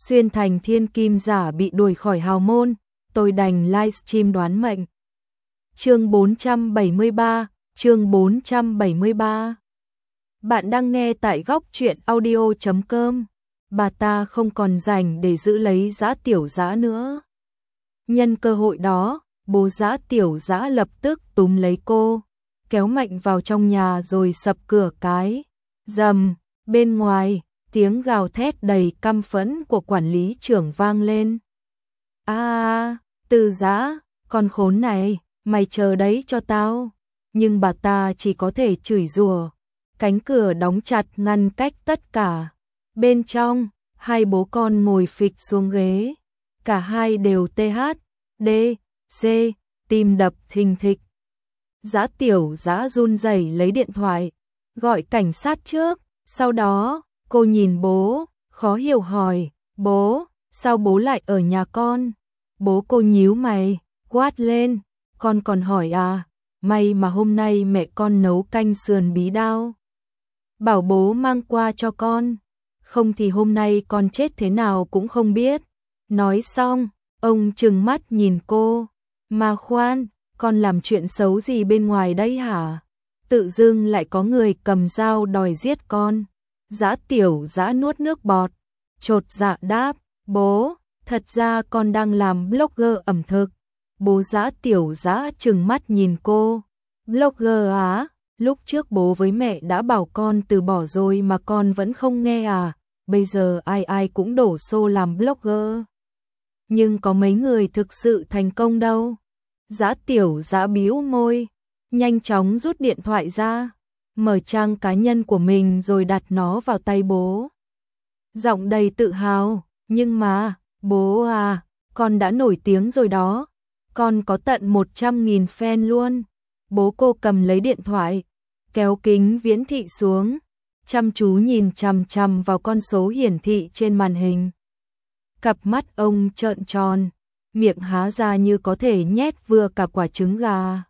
xuyên thành thiên kim giả bị đuổi khỏi hào môn, tôi đành livestream đoán mệnh. Chương 473, chương 473. Bạn đang nghe tại góc truyện audio.com. Bà ta không còn rảnh để giữ lấy Dã Tiểu Dã nữa. Nhân cơ hội đó, bố Dã Tiểu Dã lập tức túm lấy cô, kéo mạnh vào trong nhà rồi sập cửa cái. Rầm, bên ngoài, tiếng gào thét đầy căm phẫn của quản lý trưởng vang lên. Từ Dã, con khốn này, mày chờ đấy cho tao. Nhưng bà ta chỉ có thể chửi rủa. Cánh cửa đóng chặt ngăn cách tất cả. Bên trong, hai bố con ngồi phịch xuống ghế. Cả hai đều THD, tim đập thình thịch. Dã Tiểu Dã run rẩy lấy điện thoại, gọi cảnh sát trước. Sau đó, cô nhìn bố, khó hiểu hỏi, bố, sao bố lại ở nhà con? Bố cô nhíu mày, quát lên, con còn hỏi à, may mà hôm nay mẹ con nấu canh sườn bí đao. Bảo bố mang qua cho con, không thì hôm nay con chết thế nào cũng không biết. Nói xong, ông trừng mắt nhìn cô, mà khoan, con làm chuyện xấu gì bên ngoài đây hả? Tự dưng lại có người cầm dao đòi giết con. Dã Tiểu Dã nuốt nước bọt, chột dạ đáp, bố, thật ra con đang làm blogger ẩm thực. Bố Dã Tiểu Dã trừng mắt nhìn cô, blogger á, lúc trước bố với mẹ đã bảo con từ bỏ rồi mà con vẫn không nghe à, bây giờ ai cũng đổ xô làm blogger. Nhưng có mấy người thực sự thành công đâu. Dã Tiểu Dã bĩu môi, nhanh chóng rút điện thoại ra, mở trang cá nhân của mình rồi đặt nó vào tay bố. Giọng đầy tự hào, nhưng mà, bố à, con đã nổi tiếng rồi đó, con có tận 100.000 fan luôn. Bố cô cầm lấy điện thoại, kéo kính viễn thị xuống, chăm chú nhìn chằm chằm vào con số hiển thị trên màn hình. Cặp mắt ông trợn tròn, miệng há ra như có thể nhét vừa cả quả trứng gà.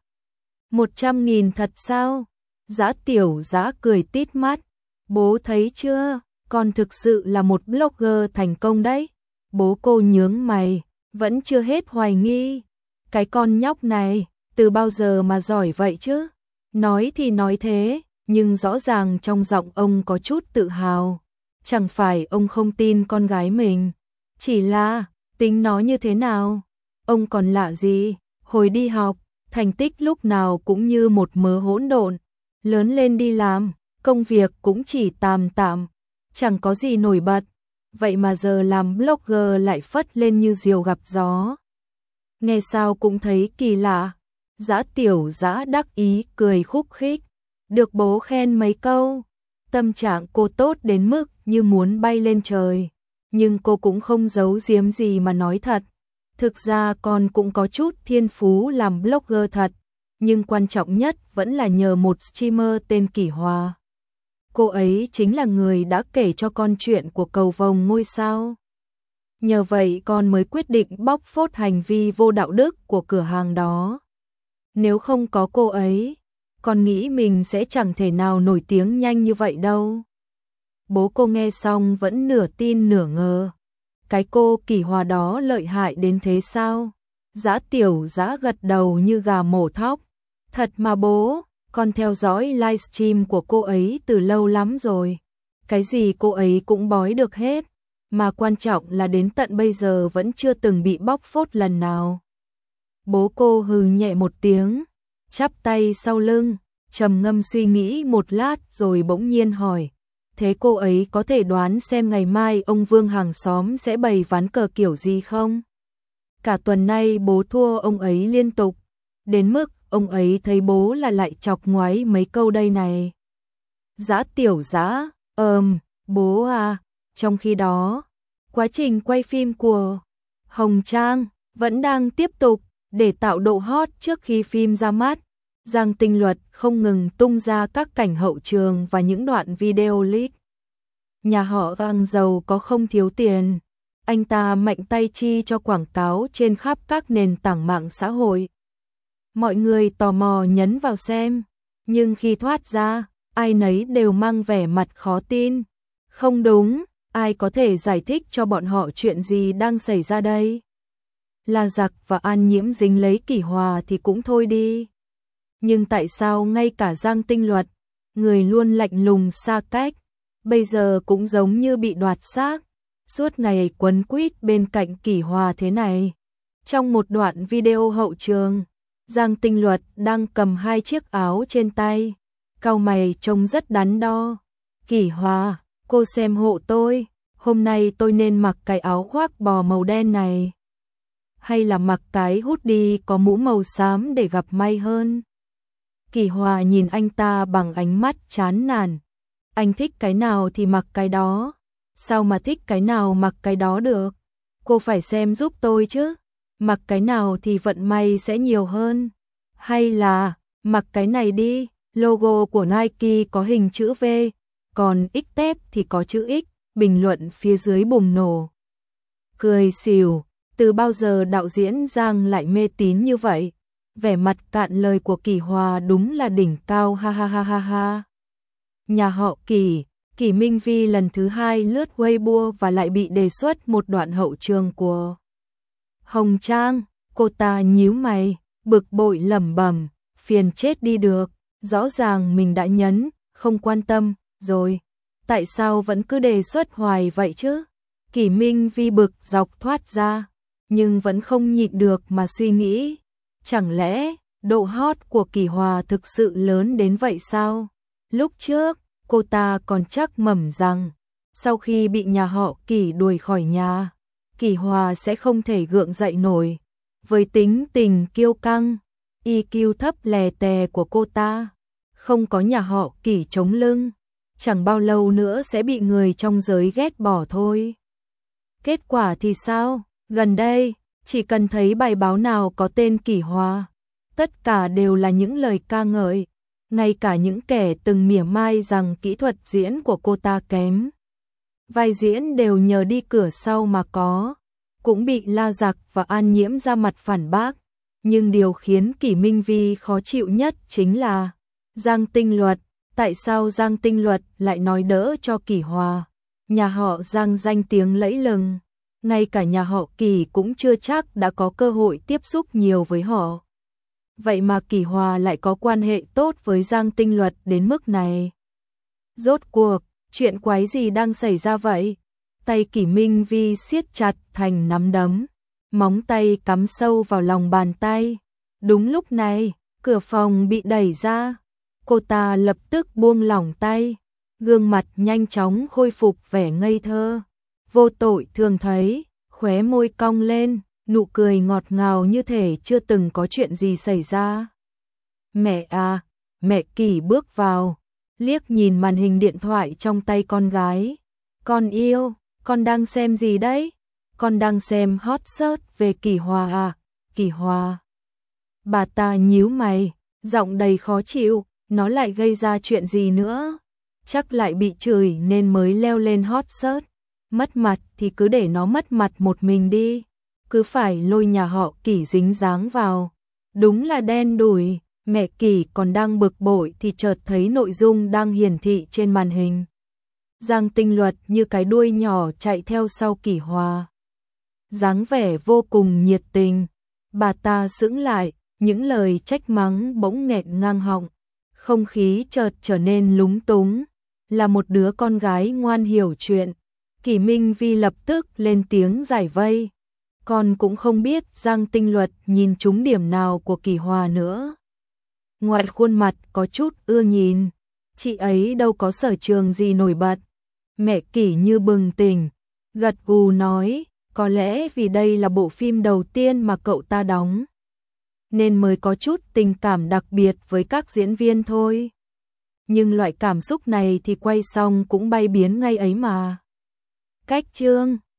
100.000 thật sao? Dã Tiểu Dã cười tít mắt. Bố thấy chưa, con thực sự là một blogger thành công đấy. Bố cô nhướng mày, vẫn chưa hết hoài nghi. Cái con nhóc này, từ bao giờ mà giỏi vậy chứ? Nói thì nói thế, nhưng rõ ràng trong giọng ông có chút tự hào. Chẳng phải ông không tin con gái mình, chỉ là, tính nó như thế nào? Ông còn lạ gì, hồi đi học, thành tích lúc nào cũng như một mớ hỗn độn. Lớn lên đi làm, công việc cũng chỉ tạm tạm, chẳng có gì nổi bật. Vậy mà giờ làm blogger lại phất lên như diều gặp gió. Nghe sao cũng thấy kỳ lạ. Dã Tiểu Dã đắc ý cười khúc khích. Được bố khen mấy câu, tâm trạng cô tốt đến mức như muốn bay lên trời. Nhưng cô cũng không giấu giếm gì mà nói thật. Thực ra con cũng có chút thiên phú làm blogger thật, nhưng quan trọng nhất vẫn là nhờ một streamer tên Kỷ Hòa. Cô ấy chính là người đã kể cho con chuyện của cầu vồng ngôi sao. Nhờ vậy con mới quyết định bóc phốt hành vi vô đạo đức của cửa hàng đó. Nếu không có cô ấy, con nghĩ mình sẽ chẳng thể nào nổi tiếng nhanh như vậy đâu. Bố cô nghe xong vẫn nửa tin nửa ngờ. Cái cô Kỷ Hòa đó lợi hại đến thế sao? Dã Tiểu Dã gật đầu như gà mổ thóc. Thật mà bố, con theo dõi livestream của cô ấy từ lâu lắm rồi. Cái gì cô ấy cũng bói được hết. Mà quan trọng là đến tận bây giờ vẫn chưa từng bị bóc phốt lần nào. Bố cô hừ nhẹ một tiếng, chắp tay sau lưng, trầm ngâm suy nghĩ một lát rồi bỗng nhiên hỏi. Thế cô ấy có thể đoán xem ngày mai ông Vương hàng xóm sẽ bày ván cờ kiểu gì không? Cả tuần nay bố thua ông ấy liên tục, đến mức ông ấy thấy bố là lại chọc ngoáy mấy câu đây này. Dã Tiểu Dã, bố à, trong khi đó, quá trình quay phim của Hồng Trang vẫn đang tiếp tục để tạo độ hot trước khi phim ra mắt. Giang Tinh Luật không ngừng tung ra các cảnh hậu trường và những đoạn video leak. Nhà họ Giang giàu có không thiếu tiền, anh ta mạnh tay chi cho quảng cáo trên khắp các nền tảng mạng xã hội. Mọi người tò mò nhấn vào xem, nhưng khi thoát ra, ai nấy đều mang vẻ mặt khó tin. Không đúng, Ai có thể giải thích cho bọn họ chuyện gì đang xảy ra đây? La Giặc và An Nhiễm dính lấy Kỷ Hòa thì cũng thôi đi. Nhưng tại sao ngay cả Giang Tinh Luật, người luôn lạnh lùng xa cách, bây giờ cũng giống như bị đoạt xác, suốt ngày quấn quýt bên cạnh Kỷ Hòa thế này? Trong một đoạn video hậu trường, Giang Tinh Luật đang cầm 2 chiếc áo trên tay, cau mày trông rất đắn đo. Kỷ Hòa, cô xem hộ tôi, hôm nay tôi nên mặc cái áo khoác bò màu đen này, hay là mặc cái hoodie có mũ màu xám để gặp may hơn? Kỷ Hòa nhìn anh ta bằng ánh mắt chán nản. Anh thích cái nào thì mặc cái đó, sao mà thích cái nào mặc cái đó được? Cô phải xem giúp tôi chứ, mặc cái nào thì vận may sẽ nhiều hơn? Hay là, mặc cái này đi, logo của Nike có hình chữ V, còn X-Tep thì có chữ X, bình luận phía dưới bùng nổ. Cười xỉu, từ bao giờ đạo diễn Giang lại mê tín như vậy? Vẻ mặt cạn lời của Kỷ Hòa đúng là đỉnh cao, ha ha ha ha ha. Nhà họ Kỷ, Kỷ Minh Vi lần thứ 2 lướt Weibo và lại bị đề xuất một đoạn hậu trường của Hồng Trang. Cô ta nhíu mày, bực bội lẩm bẩm, phiền chết đi được, rõ ràng mình đã nhấn không quan tâm rồi, tại sao vẫn cứ đề xuất hoài vậy chứ? Kỷ Minh Vi bực dọc thoát ra, nhưng vẫn không nhịn được mà suy nghĩ, chẳng lẽ độ hot của Kỷ Hòa thực sự lớn đến vậy sao? Lúc trước, cô ta còn chắc mẩm rằng, sau khi bị nhà họ Kỷ đuổi khỏi nhà, Kỷ Hòa sẽ không thể gượng dậy nổi. Với tính tình kiêu căng, EQ thấp lè tè của cô ta, không có nhà họ Kỷ chống lưng, chẳng bao lâu nữa sẽ bị người trong giới ghét bỏ thôi. Kết quả thì sao? Gần đây, chỉ cần thấy bài báo nào có tên Kỷ Hòa, tất cả đều là những lời ca ngợi, ngay cả những kẻ từng mỉa mai rằng kỹ thuật diễn của cô ta kém. Vai diễn đều nhờ đi cửa sau mà có, cũng bị La Giặc và An Nhiễm ra mặt phản bác. Nhưng điều khiến Kỷ Minh Vi khó chịu nhất chính là Giang Tinh Luật. Tại sao Giang Tinh Luật lại nói đỡ cho Kỷ Hòa? Nhà họ Giang danh tiếng lẫy lừng, ngay cả nhà họ Kỷ cũng chưa chắc đã có cơ hội tiếp xúc nhiều với họ. Vậy mà Kỷ Hòa lại có quan hệ tốt với Giang Tinh Luật đến mức này. Rốt cuộc, chuyện quái gì đang xảy ra vậy? Tay Kỷ Minh Vi siết chặt thành nắm đấm, móng tay cắm sâu vào lòng bàn tay. Đúng lúc này, cửa phòng bị đẩy ra. Cô ta lập tức buông lỏng tay, gương mặt nhanh chóng khôi phục vẻ ngây thơ, vô tội thường thấy, khóe môi cong lên, nụ cười ngọt ngào như thể chưa từng có chuyện gì xảy ra. Mẹ à, mẹ Kỷ bước vào, liếc nhìn màn hình điện thoại trong tay con gái. Con yêu, con đang xem gì đấy? Con đang xem hot search về Kỷ Hòa à? Kỷ Hòa. Bà ta nhíu mày, giọng đầy khó chịu, nó lại gây ra chuyện gì nữa? Chắc lại bị chửi nên mới leo lên hot search. Mất mặt thì cứ để nó mất mặt một mình đi, cứ phải lôi nhà họ Kỷ dính dáng vào. Đúng là đen đủi. Mẹ Kỷ còn đang bực bội thì chợt thấy nội dung đang hiển thị trên màn hình. Giang Tinh Luật như cái đuôi nhỏ chạy theo sau Kỷ Hòa, dáng vẻ vô cùng nhiệt tình. Bà ta sững lại, những lời trách mắng bỗng nghẹn ngang họng, không khí chợt trở nên lúng túng. Là một đứa con gái ngoan hiểu chuyện, Kỷ Minh Vi lập tức lên tiếng giải vây. Con cũng không biết Giang Tinh Luật nhìn trúng điểm nào của Kỷ Hòa nữa. Ngoại khuôn mặt có chút ưa nhìn, chị ấy đâu có sở trường gì nổi bật. Mẹ Kỷ như bừng tỉnh, gật gù nói, có lẽ vì đây là bộ phim đầu tiên mà cậu ta đóng, nên mới có chút tình cảm đặc biệt với các diễn viên thôi. Nhưng loại cảm xúc này thì quay xong cũng bay biến ngay ấy mà. Cách chương